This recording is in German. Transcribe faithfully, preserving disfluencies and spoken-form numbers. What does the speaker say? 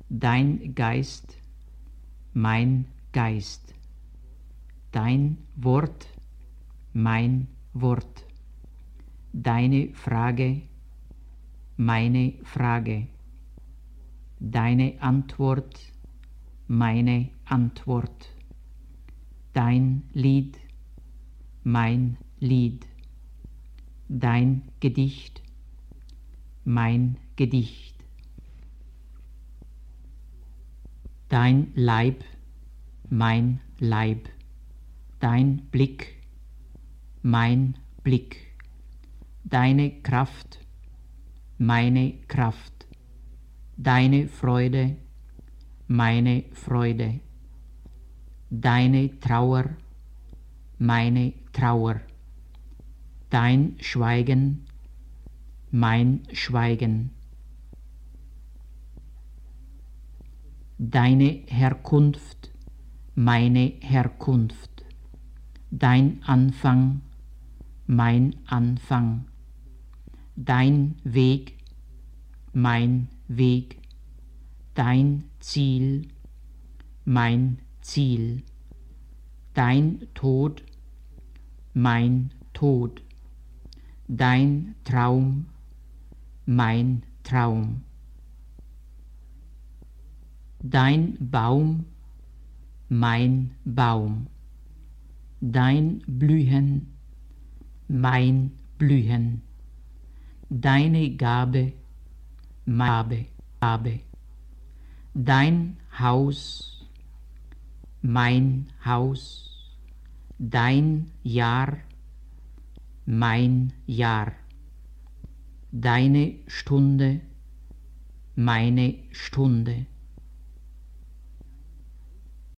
dein Geist, mein Geist, dein Wort, mein Wort, deine Frage, meine Frage, deine Antwort, meine Antwort, dein Lied, mein Lied, dein Gedicht, mein Gedicht, dein Leib, mein Leib, dein Blick, mein Blick, deine Kraft, meine Kraft, deine Freude, meine Freude, deine Trauer, meine Trauer, dein Schweigen, mein Schweigen, deine Herkunft, meine Herkunft, dein Anfang, mein Anfang, dein Weg, mein Weg, dein Ziel, mein Ziel, dein Tod, mein Tod, dein Traum, mein Traum, dein Baum, mein Baum, dein Blühen, mein Blühen, deine Gabe, meine Gabe, dein Haus, mein Haus, dein Jahr, mein Jahr, deine Stunde, meine Stunde,